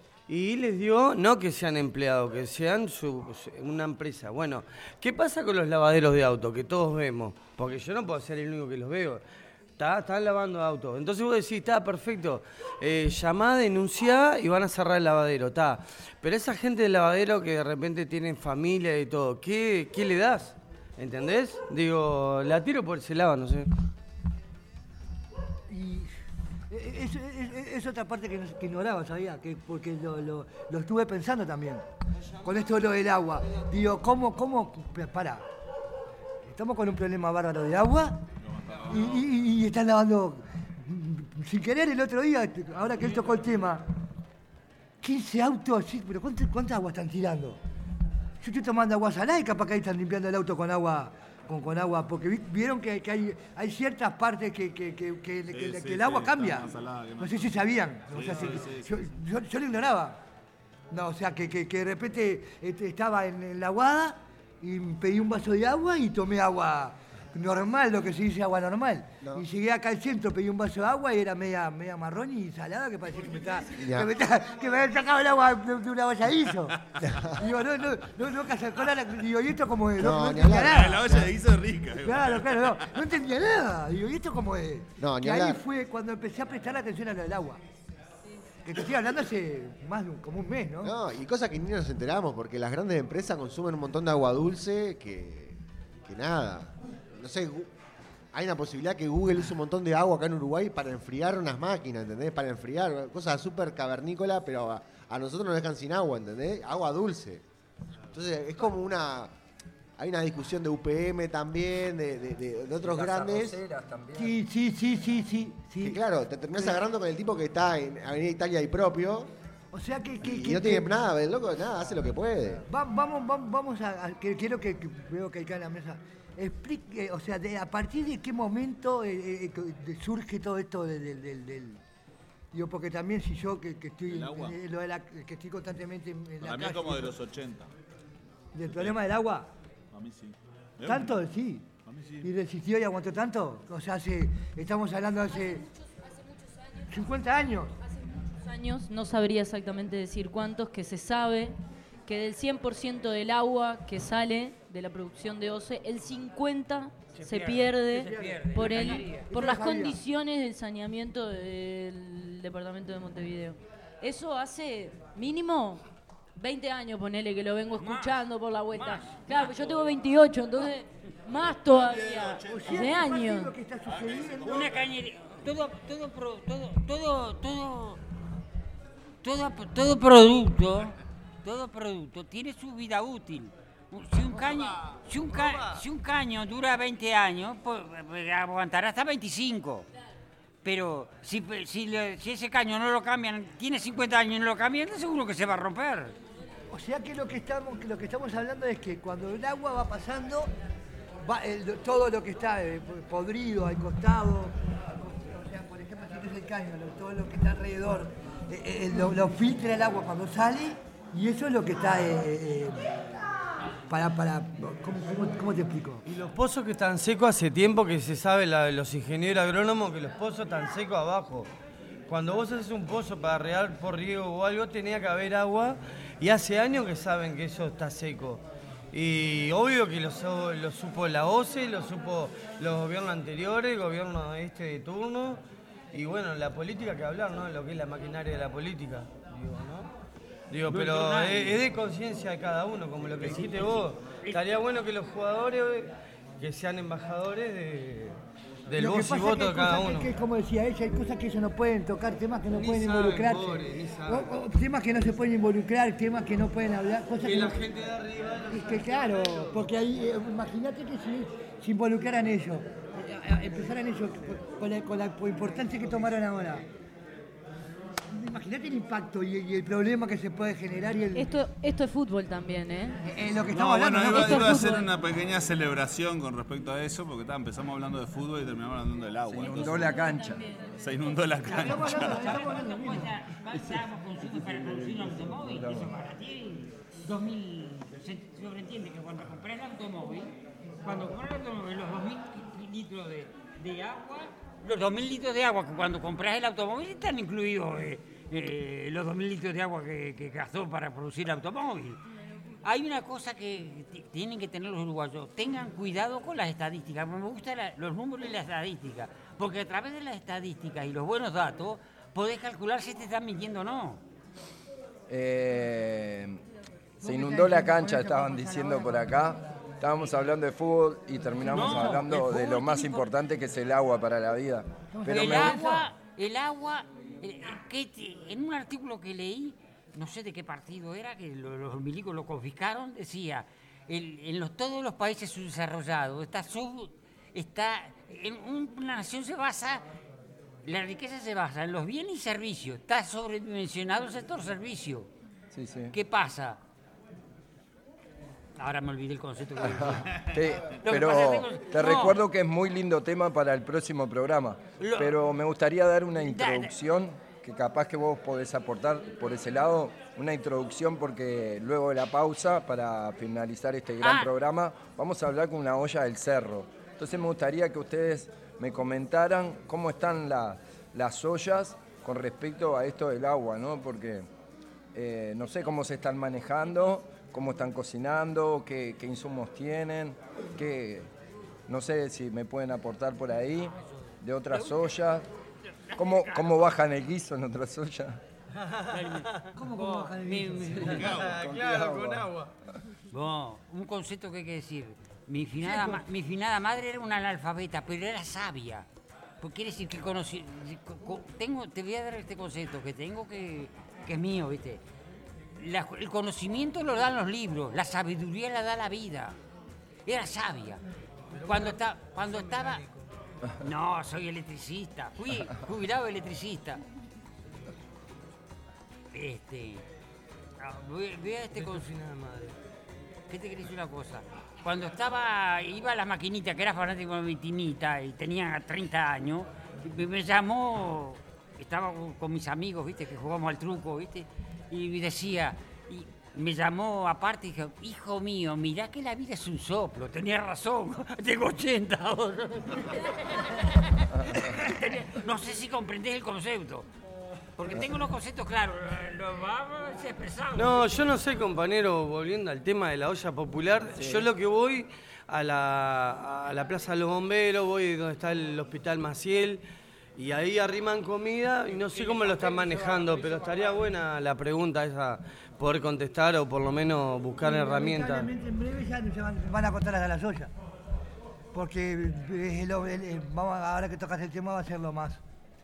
Y les dio, no que sean empleados, que sean una empresa. Bueno, ¿qué pasa con los lavaderos de auto que todos vemos? Porque yo no puedo ser el único que los veo. Están lavando autos. Entonces vos decís, está perfecto, llamá, denunciá y van a cerrar el lavadero, está. Pero esa gente del lavadero que de repente tienen familia y todo, ¿qué le das? ¿Entendés? Digo, la tiro por ese lado, no sé. Y es otra parte que ignoraba, ¿sabía? Porque lo estuve pensando también. Con esto de lo del agua. Digo, ¿cómo? Pará. Estamos con un problema bárbaro de agua y están lavando sin querer el otro día, ahora que él tocó el tema. 15 autos, sí, pero ¿cuánta agua están tirando? Yo estoy tomando agua salada y capaz que ahí están limpiando el auto con agua, porque vieron que hay ciertas partes que el agua cambia. No sé si sabían. O sea, yo lo ignoraba. No, o sea, que de repente estaba en la aguada y pedí un vaso de agua y tomé agua normal, lo que se dice agua normal. No. Y llegué acá al centro, pedí un vaso de agua y era media marrón y salada, que parecía que me habían sacado el agua de una olla de guiso. Digo, nunca se acuerda, digo, ¿y esto cómo es? No entendía nada. La olla de guiso es rica. Claro, no entendía nada. Digo, ¿y esto cómo es? No, ni y ahí hablar. fue cuando empecé a prestar atención a lo del agua. Que te estoy hablando hace más de como un mes, ¿no? No, y cosas que ni nos enteramos, porque las grandes empresas consumen un montón de agua dulce que nada. No sé, hay una posibilidad que Google use un montón de agua acá en Uruguay para enfriar unas máquinas, ¿entendés? Para enfriar, cosas súper cavernícolas, pero a nosotros nos dejan sin agua, ¿entendés? Agua dulce. Entonces, es como hay una discusión de UPM también, de otros Las grandes. arroceras también. Sí. Que claro, te terminás agarrando con el tipo que está en Avenida Italia y propio. O sea que Y no tiene nada, el loco, nada, hace lo que puede. Vamos que quiero que veo que acá en la mesa explique, o sea, a partir de qué momento surge todo esto del digo, porque también si yo que estoy ¿El agua? que estoy constantemente en la Para mí calle, es como de los 80. del problema del agua, A mí sí. tanto sí. A mí sí. ¿Y resistió y aguantó tanto? O sea, estamos hablando hace 50 años. Años, no sabría exactamente decir cuántos, que se sabe que del 100% del agua que sale de la producción de OCE, el 50% se pierde por las condiciones del saneamiento del departamento de Montevideo. Eso hace mínimo 20 años, ponele, que lo vengo escuchando por la vuelta. Claro, yo tengo 28, entonces más todavía, de años. Lo que está sucediendo. Una cañería. Todo producto tiene su vida útil. Si un caño dura 20 años, pues aguantará hasta 25. Pero si ese caño no lo cambian, tiene 50 años y no lo cambian, seguro que se va a romper. O sea que lo que estamos hablando es que cuando el agua va pasando, todo lo que está podrido al costado, o sea, por ejemplo, si es el caño, todo lo que está alrededor, lo filtra el agua cuando sale y eso es lo que está ¿cómo te explico? Y los pozos que están secos hace tiempo que se sabe los ingenieros agrónomos que los pozos están secos abajo. Cuando vos haces un pozo para regar por riego o algo, tenía que haber agua y hace años que saben que eso está seco. Y obvio que lo supo la OCE, lo supo los gobiernos anteriores, el gobierno de turno. Y bueno, la política que hablar, ¿no? Lo que es la maquinaria de la política, digo, ¿no? Digo, pero es de conciencia de cada uno, como lo que dijiste vos. Estaría bueno que los jugadores que sean embajadores del voz y voto de cada uno. Que como decía ella, hay cosas que ellos no pueden tocar, temas que no pueden involucrarse. O temas que no se pueden involucrar, temas que no pueden hablar, cosas que la gente de arriba... Es que claro, porque ahí, imagínate que si se involucraran ellos, empezaran ellos con la importancia que tomaron ahora. Imagínate el impacto y el problema que se puede generar. Esto es fútbol también, ¿eh? Lo que estamos hablando. Iba a hacer una pequeña celebración con respecto a eso, porque empezamos hablando de fútbol y terminamos hablando del agua. Se inundó la cancha. Se inundó la cancha. Estábamos con Super para producir un automóvil, eso para ti, 2000, se sobreentiende que cuando compras el automóvil, los 2000 litros de agua, los 2000 litros de agua que cuando compras el automóvil están incluidos los 2000 litros de agua que gastó para producir el automóvil. Hay una cosa que tienen que tener los uruguayos, tengan cuidado con las estadísticas. Me gustan los números y las estadísticas, porque a través de las estadísticas y los buenos datos podés calcular si te están mintiendo o no. Se inundó la cancha, estaban diciendo por acá. Estábamos hablando de fútbol y terminamos hablando de lo más importante que es el agua para la vida. Pero el agua, en un artículo que leí, no sé de qué partido era, que los milicos lo confiscaron, decía, todos los países subdesarrollados, una nación se basa, la riqueza se basa en los bienes y servicios, está sobredimensionado el sector servicio. Sí. ¿Qué pasa? Ahora me olvidé el concepto te recuerdo que es muy lindo tema para el próximo programa, pero me gustaría dar una introducción que capaz que vos podés aportar por ese lado, una introducción porque luego de la pausa, para finalizar este gran programa, vamos a hablar con una olla del cerro. Entonces me gustaría que ustedes me comentaran cómo están las ollas con respecto a esto del agua, ¿no? Porque no sé cómo se están manejando, cómo están cocinando, qué insumos tienen, no sé si me pueden aportar por ahí de otras ollas. ¿Cómo bajan el guiso en otras ollas? ¿Cómo bajan el guiso? Claro, con agua. Bueno, un concepto que hay que decir. Mi finada madre era una analfabeta, pero era sabia. Porque quiere decir que te voy a dar este concepto que tengo que es mío, ¿viste? El conocimiento lo dan los libros, la sabiduría la da la vida. Era sabia. Cuando estaba... No, soy electricista. Fui jubilado electricista. Ve a este concepto. ¿Qué te querés decir una cosa? Cuando iba a la maquinita, que era fanático de la maquinita y tenía 30 años, me llamó, estaba con mis amigos, ¿viste? Que jugamos al truco, ¿viste? Y decía, me llamó aparte y dijo, hijo mío, mirá que la vida es un soplo, tenía razón, tengo 80 ahora. No sé si comprendés el concepto. Porque tengo unos conceptos claros, los vamos a expresar. No, yo no sé, compañero, volviendo al tema de la olla popular, yo lo que voy a la Plaza de los Bomberos, voy donde está el Hospital Maciel, y ahí arriman comida, y no sé cómo lo están manejando, pero estaría buena la pregunta esa, poder contestar o por lo menos buscar herramientas. En breve ya van a contar hasta las ollas, porque ahora que tocas el tema va a ser lo más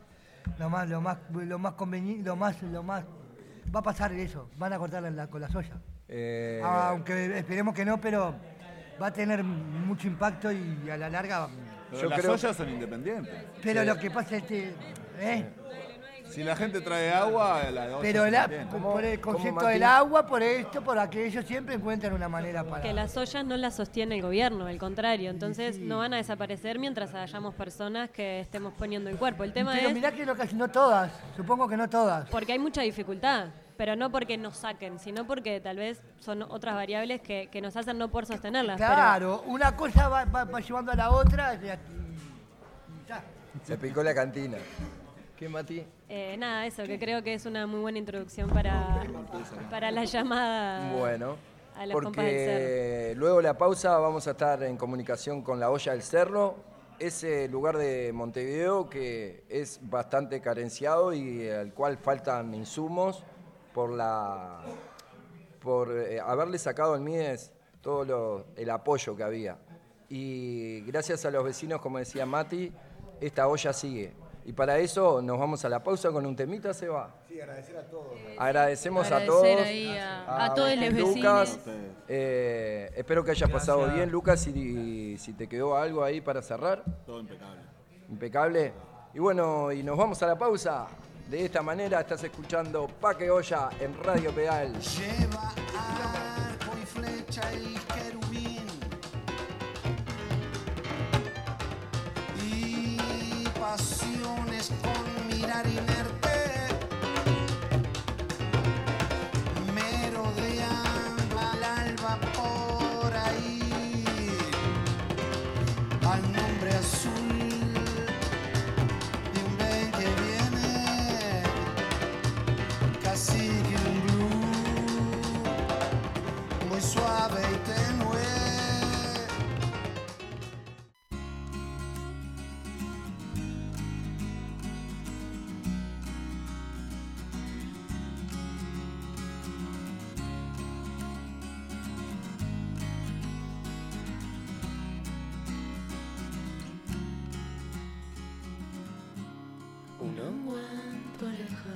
conveniente, va a pasar eso, van a cortar con las ollas. Aunque esperemos que no, pero va a tener mucho impacto y a la larga... Las ollas son independientes. Pero lo que pasa es que... Si la gente trae agua, la olla pero por el ¿Cómo, concepto Mati? del agua, por esto, por aquello, siempre encuentran una manera para... Que las ollas no las sostiene el gobierno, al contrario. Entonces no van a desaparecer mientras hayamos personas que estemos poniendo el cuerpo. El tema pero es... mirá que no todas, supongo que no todas. Porque hay mucha dificultad, pero no porque nos saquen, sino porque tal vez son otras variables que nos hacen no poder sostenerlas. Claro, una cosa va llevando a la otra y ya. Se picó la cantina. ¿Qué, Mati? Nada, eso, que creo que es una muy buena introducción para la llamada Bueno, a los compas del porque luego de la pausa vamos a estar en comunicación con la Olla del Cerro, ese lugar de Montevideo que es bastante carenciado y al cual faltan insumos por haberle sacado al MIDES todo el apoyo que había. Y gracias a los vecinos, como decía Mati, esta olla sigue. Y para eso nos vamos a la pausa con un temita, Seba. Sí, agradecer a todos. Agradecemos a Agradecer todos. ahí a todos los Lucas, vecinos. espero que hayas pasado bien, Lucas, si te quedó algo ahí para cerrar. Todo impecable. Impecable. Y bueno, y nos vamos a la pausa. De esta manera estás escuchando Paque Olla en Radio Pedal. Lleva arco y flecha y querubín y pasiones con mirar inerte, merodeando al alba por ahí, al nombre azul de un ven que viene, casi que un blue muy suave y tenue. Un uomo en tu oreja,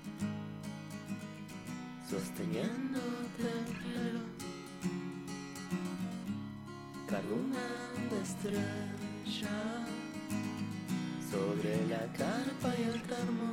sosteniéndote el pelo, cargando estrella sobre la carpa y el termo.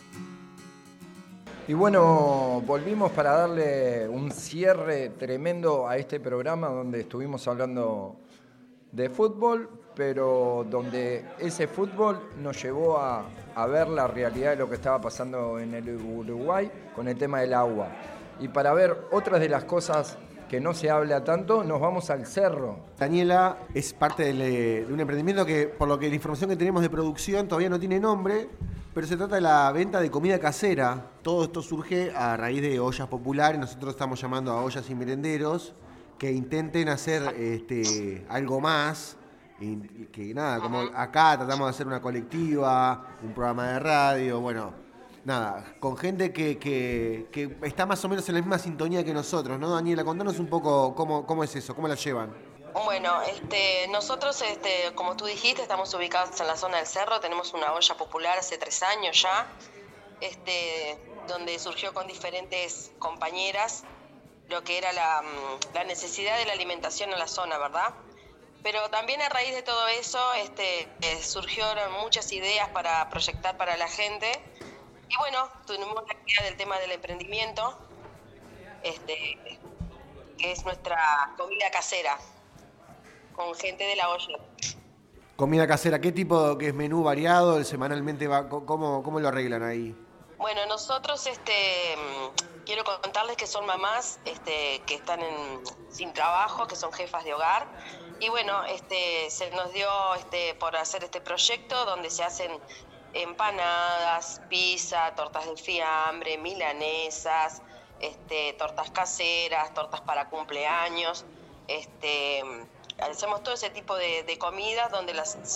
Y bueno, volvimos para darle un cierre tremendo a este programa donde estuvimos hablando de fútbol, pero donde ese fútbol nos llevó a ver la realidad de lo que estaba pasando en el Uruguay con el tema del agua. Y para ver otras de las cosas que no se habla tanto, nos vamos al cerro. Daniela es parte de un emprendimiento que, por lo que la información que tenemos de producción, todavía no tiene nombre, pero se trata de la venta de comida casera. Todo esto surge a raíz de ollas populares. Nosotros estamos llamando a ollas y merenderos que intenten hacer algo más. Y que nada, como acá tratamos de hacer una colectiva, un programa de radio, bueno, nada, con gente que está más o menos en la misma sintonía que nosotros, ¿no, Daniela? Contanos un poco cómo es eso, cómo la llevan. Bueno, nosotros, como tú dijiste, estamos ubicados en la zona del Cerro, tenemos una olla popular hace 3 años ya, donde surgió con diferentes compañeras lo que era la necesidad de la alimentación en la zona, ¿verdad? Pero también a raíz de todo eso surgieron muchas ideas para proyectar para la gente. Y bueno, tuvimos la idea del tema del emprendimiento, que es nuestra comida casera, con gente de la olla. Comida casera, ¿qué tipo que es menú variado? Semanalmente va, ¿cómo lo arreglan ahí? Bueno, nosotros quiero contarles que son mamás que están sin trabajo, que son jefas de hogar. Y bueno, se nos dio por hacer este proyecto donde se hacen empanadas, pizza, tortas de fiambre, milanesas, tortas caseras, tortas para cumpleaños. Hacemos todo ese tipo de comidas donde las...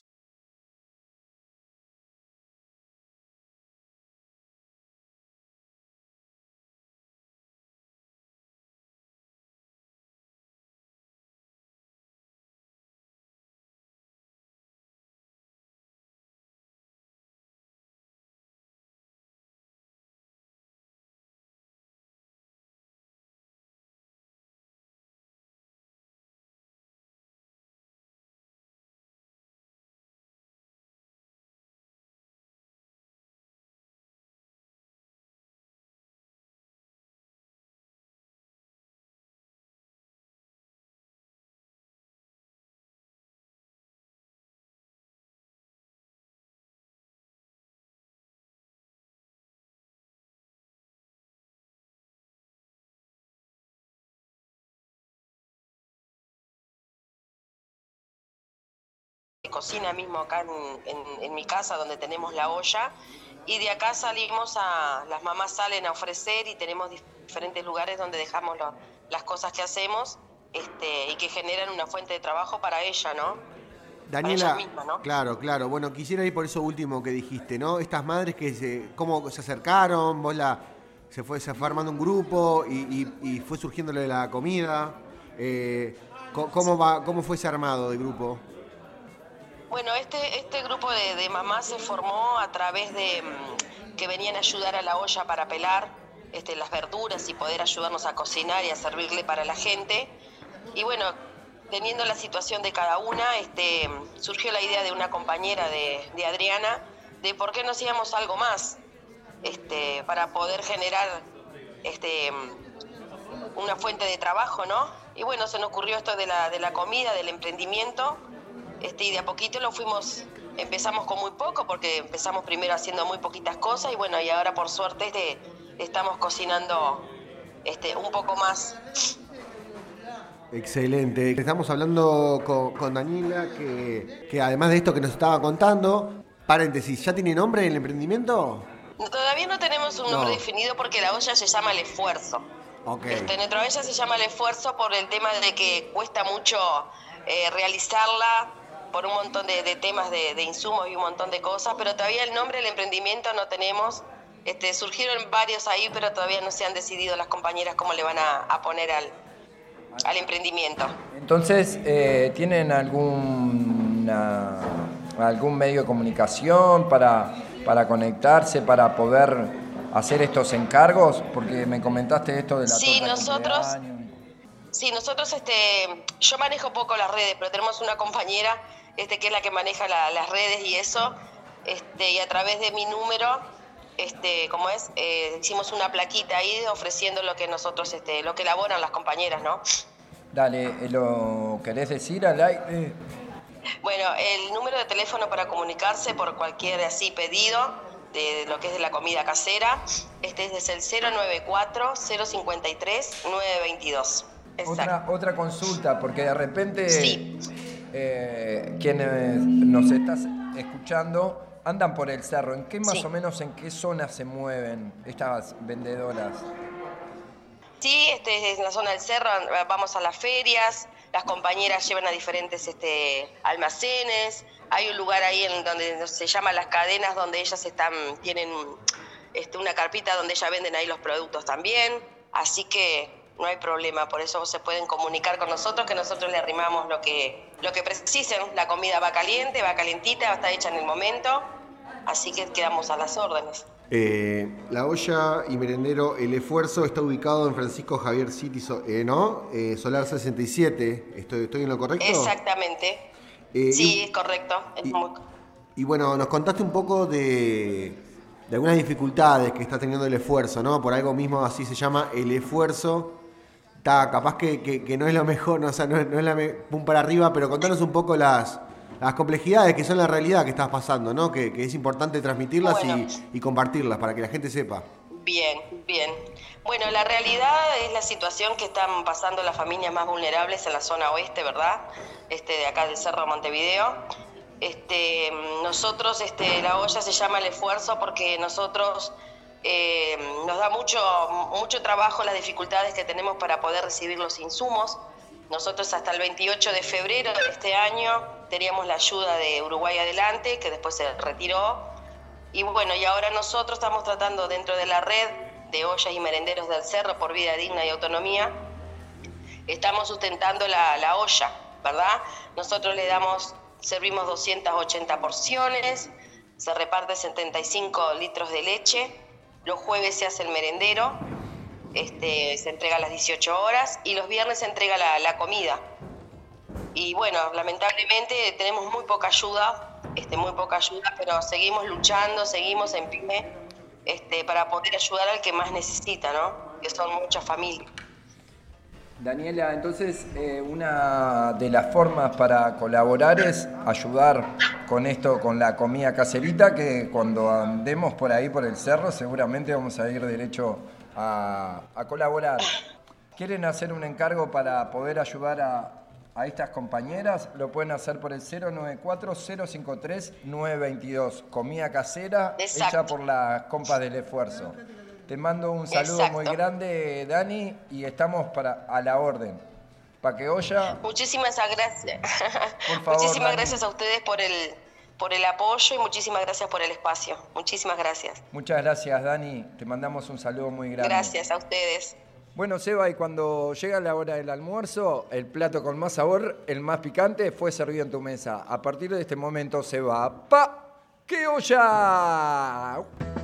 cocina mismo acá en mi casa donde tenemos la olla, y de acá las mamás salen a ofrecer y tenemos diferentes lugares donde dejamos las cosas que hacemos y que generan una fuente de trabajo para ella, ¿no? Daniela, para ella misma, ¿no? Claro. Bueno, quisiera ir por eso último que dijiste, ¿no? Estas madres cómo se acercaron, se fue armando un grupo y fue surgiéndole la comida. ¿Cómo fue ese armado de grupo? Bueno, este grupo de mamás se formó a través de que venían a ayudar a la olla para pelar las verduras y poder ayudarnos a cocinar y a servirle para la gente. Y bueno, teniendo la situación de cada una, surgió la idea de una compañera de Adriana de por qué no hacíamos algo más para poder generar una fuente de trabajo, ¿no? Y bueno, se nos ocurrió esto de la comida, del emprendimiento. Y de a poquito empezamos con muy poco, porque empezamos primero haciendo muy poquitas cosas y bueno, y ahora por suerte estamos cocinando un poco más. Excelente. Estamos hablando con Daniela, que además de esto que nos estaba contando, paréntesis, ¿ya tiene nombre el emprendimiento? Todavía no tenemos un nombre definido porque la olla se llama El Esfuerzo. Okay. Nuestra olla se llama El Esfuerzo por el tema de que cuesta mucho realizarla, por un montón de temas de insumos y un montón de cosas, pero todavía el nombre del emprendimiento no tenemos. Surgieron varios ahí, pero todavía no se han decidido las compañeras cómo le van a poner al emprendimiento. Entonces, ¿tienen algún medio de comunicación para conectarse, para poder hacer estos encargos? Porque me comentaste esto de la torta de Sí, nosotros, yo manejo poco las redes, pero tenemos una compañera que es la que maneja las redes y eso, y a través de mi número, hicimos una plaquita ahí ofreciendo lo que nosotros, lo que elaboran las compañeras, ¿no? Dale, ¿lo querés decir al aire? Bueno, el número de teléfono para comunicarse por cualquier pedido de lo que es de la comida casera, es el 094-053-922. Otra consulta, porque de repente quienes nos están escuchando andan por el cerro. ¿En qué más o menos, en qué zona se mueven estas vendedoras? Sí, en la zona del cerro vamos a las ferias, las compañeras llevan a diferentes almacenes, hay un lugar ahí en donde se llama Las Cadenas, donde ellas tienen una carpita donde ellas venden ahí los productos también, así que no hay problema, por eso se pueden comunicar con nosotros, que nosotros le arrimamos lo que precisen. La comida va caliente, va calentita, está hecha en el momento, así que quedamos a las órdenes. La olla y merendero El Esfuerzo está ubicado en Francisco Javier City, ¿no? Solar 67, ¿estoy en lo correcto? Exactamente, sí, es correcto. Y bueno, nos contaste un poco de algunas dificultades que está teniendo El Esfuerzo, ¿no? Por algo mismo así se llama El Esfuerzo. Está capaz que no es lo mejor, no, o sea, no es la pum para arriba, pero contanos un poco las complejidades que son la realidad que estás pasando, ¿no? Que es importante transmitirlas y compartirlas para que la gente sepa. Bien. Bueno, la realidad es la situación que están pasando las familias más vulnerables en la zona oeste, ¿verdad? De acá del Cerro Montevideo. Nosotros, la olla se llama El Esfuerzo porque nosotros nos da mucho trabajo las dificultades que tenemos para poder recibir los insumos. Nosotros hasta el 28 de febrero de este año teníamos la ayuda de Uruguay Adelante, que después se retiró. Y bueno, y ahora nosotros estamos tratando dentro de la red de ollas y merenderos del Cerro por Vida Digna y Autonomía, estamos sustentando la olla, ¿verdad? Nosotros servimos 280 porciones, se reparte 75 litros de leche, los jueves se hace el merendero, se entrega a las 18 horas y los viernes se entrega la comida. Y bueno, lamentablemente tenemos muy poca ayuda, pero seguimos luchando, seguimos en pie para poder ayudar al que más necesita, ¿no? Que son muchas familias. Daniela, entonces una de las formas para colaborar es ayudar con esto, con la comida caserita, que cuando andemos por ahí por el cerro seguramente vamos a ir derecho a colaborar. ¿Quieren hacer un encargo para poder ayudar a estas compañeras? Lo pueden hacer por el 094-053-922. Comida casera hecha por las compas del Esfuerzo. Te mando un saludo muy grande, Dani, y estamos a la orden. Paqueolla. Muchísimas gracias. Por favor, muchísimas Dani. Gracias a ustedes por el apoyo y muchísimas gracias por el espacio. Muchísimas gracias. Muchas gracias, Dani. Te mandamos un saludo muy grande. Gracias a ustedes. Bueno, Seba, y cuando llega la hora del almuerzo, el plato con más sabor, el más picante, fue servido en tu mesa. A partir de este momento se va Paqueolla.